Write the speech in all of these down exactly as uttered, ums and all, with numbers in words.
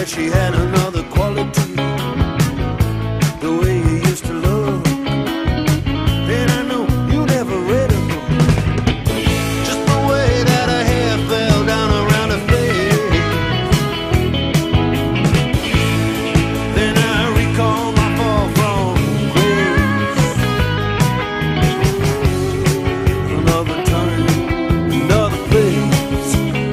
she had another quality, the way you used to look. Then I know you never read a book. Just the way that her hair fell down around her face. Then I recall my fall from grace. Another time, another place.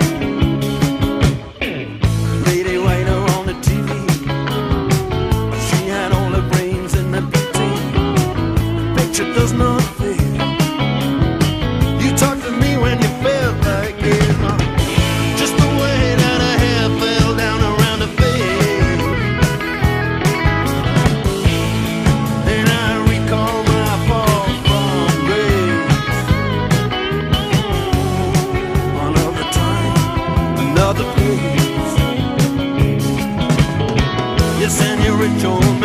Lady Whiter on the T V, she had all her brains in the beauty. The picture does not fit. You talked to me when you felt like it. Just the way that her hair fell down around her face. Then I recall my fall from grace. Another time, another place. Yes, and you're a Jones.